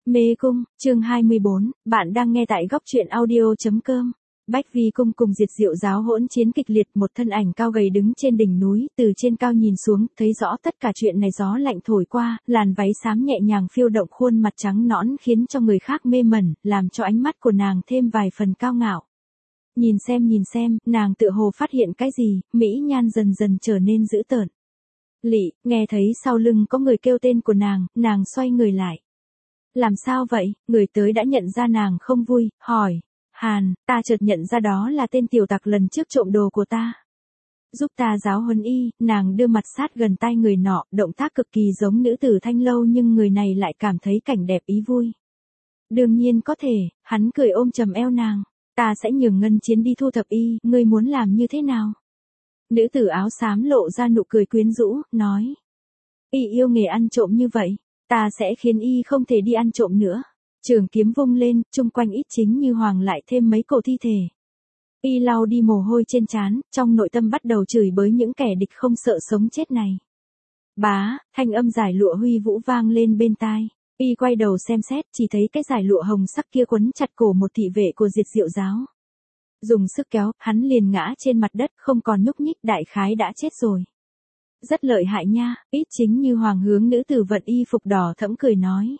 Mê cung, chương 24, bạn đang nghe tại góc truyện audio.com. Bách Vi cung cùng Diệt Diệu giáo hỗn chiến kịch liệt, một thân ảnh cao gầy đứng trên đỉnh núi, từ trên cao nhìn xuống, thấy rõ tất cả chuyện này. Gió lạnh thổi qua, làn váy xám nhẹ nhàng phiêu động, khuôn mặt trắng nõn khiến cho người khác mê mẩn, làm cho ánh mắt của nàng thêm vài phần cao ngạo. Nhìn xem, nàng tựa hồ phát hiện cái gì, mỹ nhan dần dần trở nên dữ tợn. Lị, nghe thấy sau lưng có người kêu tên của nàng xoay người lại. Làm sao vậy? Người tới đã nhận ra nàng không vui, hỏi. Hàn, ta chợt nhận ra đó là tên tiểu tặc lần trước trộm đồ của ta. Giúp ta giáo huấn y. Nàng đưa mặt sát gần tai người nọ, động tác cực kỳ giống nữ tử Thanh Lâu, nhưng người này lại cảm thấy cảnh đẹp ý vui. Đương nhiên có thể, hắn cười ôm chầm eo nàng. Ta sẽ nhường Ngân Chiến đi thu thập y, ngươi muốn làm như thế nào? Nữ tử áo xám lộ ra nụ cười quyến rũ, nói. Y yêu nghề ăn trộm như vậy, ta sẽ khiến y không thể đi ăn trộm nữa. Trường kiếm vung lên, chung quanh Ít Chính Như Hoàng lại thêm mấy cổ thi thể. Y lau đi mồ hôi trên trán, trong nội tâm bắt đầu chửi bới những kẻ địch không sợ sống chết này. Bá, thanh âm giải lụa huy vũ vang lên bên tai. Y quay đầu xem xét, chỉ thấy cái giải lụa hồng sắc kia quấn chặt cổ một thị vệ của Diệt Diệu giáo. Dùng sức kéo, hắn liền ngã trên mặt đất, không còn nhúc nhích, đại khái đã chết rồi. Rất lợi hại nha. Ít Chính Như Hoàng hướng nữ tử vận y phục đỏ thẫm cười nói.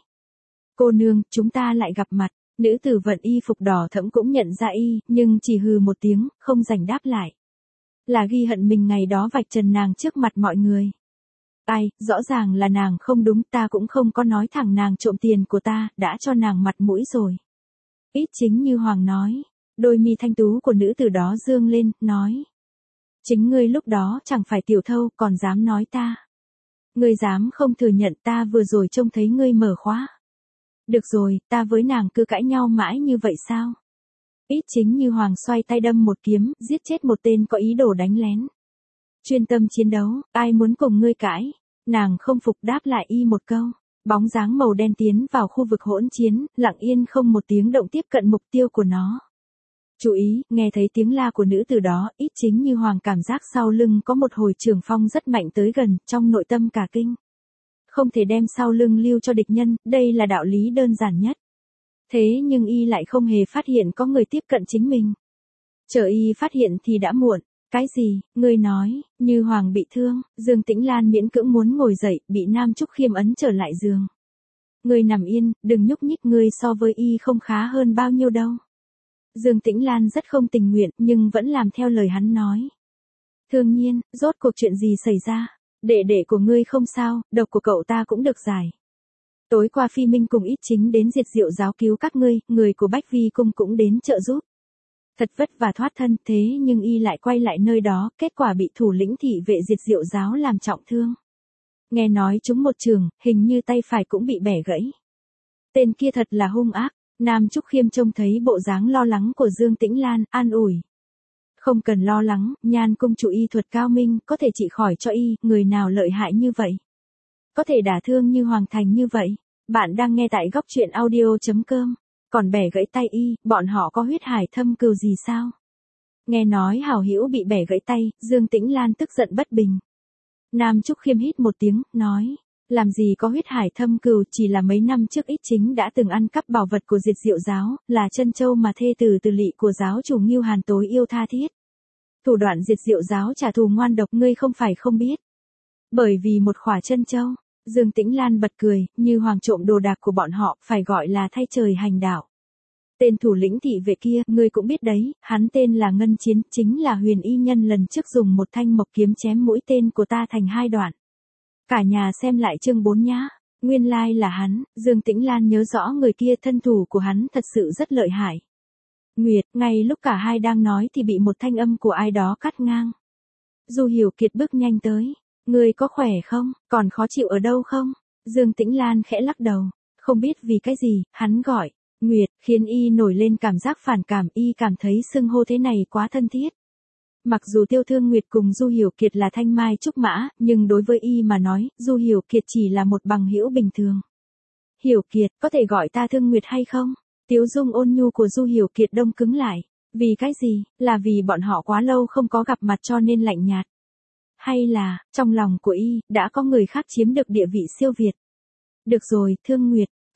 Cô nương, chúng ta lại gặp mặt. Nữ tử vận y phục đỏ thẫm cũng nhận ra y, nhưng chỉ hừ một tiếng, không rảnh đáp lại. Là ghi hận mình ngày đó vạch trần nàng trước mặt mọi người. Ai, rõ ràng là nàng không đúng, ta cũng không có nói thẳng nàng trộm tiền của ta, đã cho nàng mặt mũi rồi. Ít Chính Như Hoàng nói. Đôi mi thanh tú của nữ tử đó dương lên, nói. Chính ngươi lúc đó chẳng phải tiểu thâu, còn dám nói ta. Ngươi dám không thừa nhận ta vừa rồi trông thấy ngươi mở khóa. Được rồi, ta với nàng cứ cãi nhau mãi như vậy sao? Ít Chính Như Hoàng xoay tay đâm một kiếm, giết chết một tên có ý đồ đánh lén. Chuyên tâm chiến đấu, ai muốn cùng ngươi cãi? Nàng không phục đáp lại y một câu. Bóng dáng màu đen tiến vào khu vực hỗn chiến, lặng yên không một tiếng động tiếp cận mục tiêu của nó. Chú ý, nghe thấy tiếng la của nữ tử đó, Ít Chính Như Hoàng cảm giác sau lưng có một hồi trường phong rất mạnh tới gần, trong nội tâm cả kinh. Không thể đem sau lưng lưu cho địch nhân, đây là đạo lý đơn giản nhất. Thế nhưng y lại không hề phát hiện có người tiếp cận chính mình. Chờ y phát hiện thì đã muộn. Cái gì? Ngươi nói, Như Hoàng bị thương. Dương Tĩnh Lan miễn cưỡng muốn ngồi dậy, bị Nam Trúc Khiêm ấn trở lại giường. Ngươi nằm yên, đừng nhúc nhích, ngươi so với y không khá hơn bao nhiêu đâu. Dương Tĩnh Lan rất không tình nguyện, nhưng vẫn làm theo lời hắn nói. Thương Nhiên, rốt cuộc chuyện gì xảy ra? Đệ đệ của ngươi không sao, độc của cậu ta cũng được giải. Tối qua Phi Minh cùng Ít Chính đến Diệt Diệu giáo cứu các ngươi, người của Bách Vi cung cũng đến trợ giúp. Thật vất vả thoát thân, thế nhưng y lại quay lại nơi đó, kết quả bị thủ lĩnh thị vệ Diệt Diệu giáo làm trọng thương. Nghe nói trúng một trường, hình như tay phải cũng bị bẻ gãy. Tên kia thật là hung ác. Nam Trúc Khiêm trông thấy bộ dáng lo lắng của Dương Tĩnh Lan, an ủi. Không cần lo lắng, Nhan cung chủ y thuật cao minh, có thể trị khỏi cho y, người nào lợi hại như vậy? Có thể đả thương như Hoàng Thành như vậy? Bạn đang nghe tại góc truyện audio.com. Còn bẻ gãy tay y, bọn họ có huyết hải thâm cừu gì sao? Nghe nói hảo hữu bị bẻ gãy tay, Dương Tĩnh Lan tức giận bất bình. Nam Trúc Khiêm hít một tiếng, nói. Làm gì có huyết hải thâm cừu, chỉ là mấy năm trước Ít Chính đã từng ăn cắp bảo vật của Diệt Diệu giáo, là chân châu mà thê tử từ lỵ của giáo chủ Ngưu Hàn tối yêu tha thiết. Thủ đoạn Diệt Diệu giáo trả thù ngoan độc, ngươi không phải không biết. Bởi vì một khỏa chân châu, Dương Tĩnh Lan bật cười, Như Hoàng trộm đồ đạc của bọn họ, phải gọi là thay trời hành đạo. Tên thủ lĩnh thị vệ kia, ngươi cũng biết đấy, hắn tên là Ngân Chiến, chính là Huyền Y Nhân lần trước dùng một thanh mộc kiếm chém mũi tên của ta thành hai đoạn. Cả nhà xem lại chương 4 nhá. Nguyên lai là hắn. Dương Tĩnh Lan nhớ rõ người kia, thân thủ của hắn thật sự rất lợi hại. Nguyệt, ngay lúc cả hai đang nói thì bị một thanh âm của ai đó cắt ngang. Du Hiểu Kiệt bước nhanh tới. Ngươi có khỏe không? Còn khó chịu ở đâu không? Dương Tĩnh Lan khẽ lắc đầu. Không biết vì cái gì, hắn gọi. Nguyệt, khiến y nổi lên cảm giác phản cảm, y cảm thấy xưng hô thế này quá thân thiết. Mặc dù Tiêu Thương Nguyệt cùng Du Hiểu Kiệt là thanh mai trúc mã, nhưng đối với y mà nói, Du Hiểu Kiệt chỉ là một bằng hữu bình thường. Hiểu Kiệt, có thể gọi ta Thương Nguyệt hay không? Tiếu dung ôn nhu của Du Hiểu Kiệt đông cứng lại. Vì cái gì? Là vì bọn họ quá lâu không có gặp mặt cho nên lạnh nhạt. Hay là, trong lòng của y, đã có người khác chiếm được địa vị siêu việt. Được rồi, Thương Nguyệt,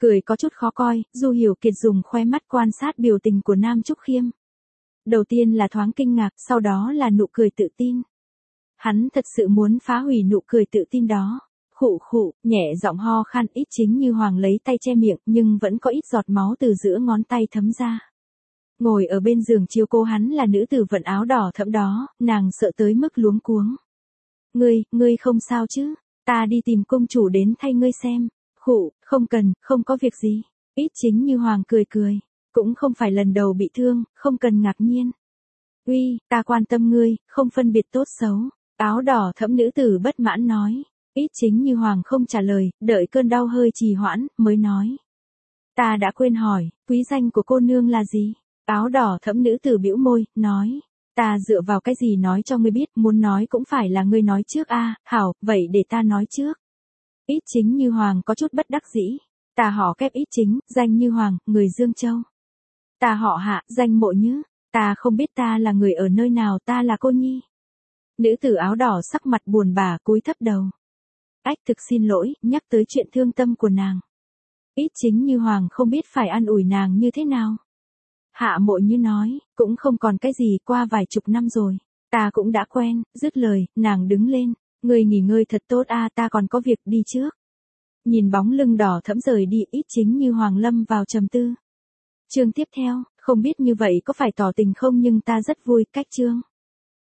cười có chút khó coi, Du Hiểu Kiệt dùng khoe mắt quan sát biểu tình của Nam Trúc Khiêm. Đầu tiên là thoáng kinh ngạc, sau đó là nụ cười tự tin. Hắn thật sự muốn phá hủy nụ cười tự tin đó. Khụ khụ, nhẹ giọng ho khan, ít chính như Hoàng lấy tay che miệng, nhưng vẫn có ít giọt máu từ giữa ngón tay thấm ra. Ngồi ở bên giường chiếu cố hắn là nữ tử vận áo đỏ thẫm đó, nàng sợ tới mức luống cuống. Ngươi không sao chứ? Ta đi tìm công chủ đến thay ngươi xem. Khụ, không cần, không có việc gì. Ít chính như Hoàng cười cười. Cũng không phải lần đầu bị thương, không cần ngạc nhiên. Uy, ta quan tâm ngươi, không phân biệt tốt xấu. Áo đỏ thẫm nữ tử bất mãn nói. Ít chính như Hoàng không trả lời, đợi cơn đau hơi trì hoãn, mới nói. Ta đã quên hỏi, quý danh của cô nương là gì? Áo đỏ thẫm nữ tử bĩu môi, nói. Ta dựa vào cái gì nói cho ngươi biết, muốn nói cũng phải là ngươi nói trước a. Hảo, vậy để ta nói trước. Ít chính như Hoàng có chút bất đắc dĩ. Ta họ Kép Ít chính, danh như Hoàng, người Dương Châu. Ta họ Hạ, danh Mộ Nhứ. Ta không biết ta là người ở nơi nào, ta là cô nhi. Nữ tử áo đỏ sắc mặt buồn bã cúi thấp đầu. Ách, thực xin lỗi, nhắc tới chuyện thương tâm của nàng. Ít chính như Hoàng không biết phải an ủi nàng như thế nào. Hạ Mộ Như nói, cũng không còn cái gì, qua vài chục năm rồi. Ta cũng đã quen, dứt lời, nàng đứng lên. Ngươi nghỉ ngơi thật tốt a, ta còn có việc đi trước. Nhìn bóng lưng đỏ thẫm rời đi, ít chính như Hoàng lâm vào trầm tư. Chương tiếp theo, không biết như vậy có phải tỏ tình không, nhưng ta rất vui, cách chương.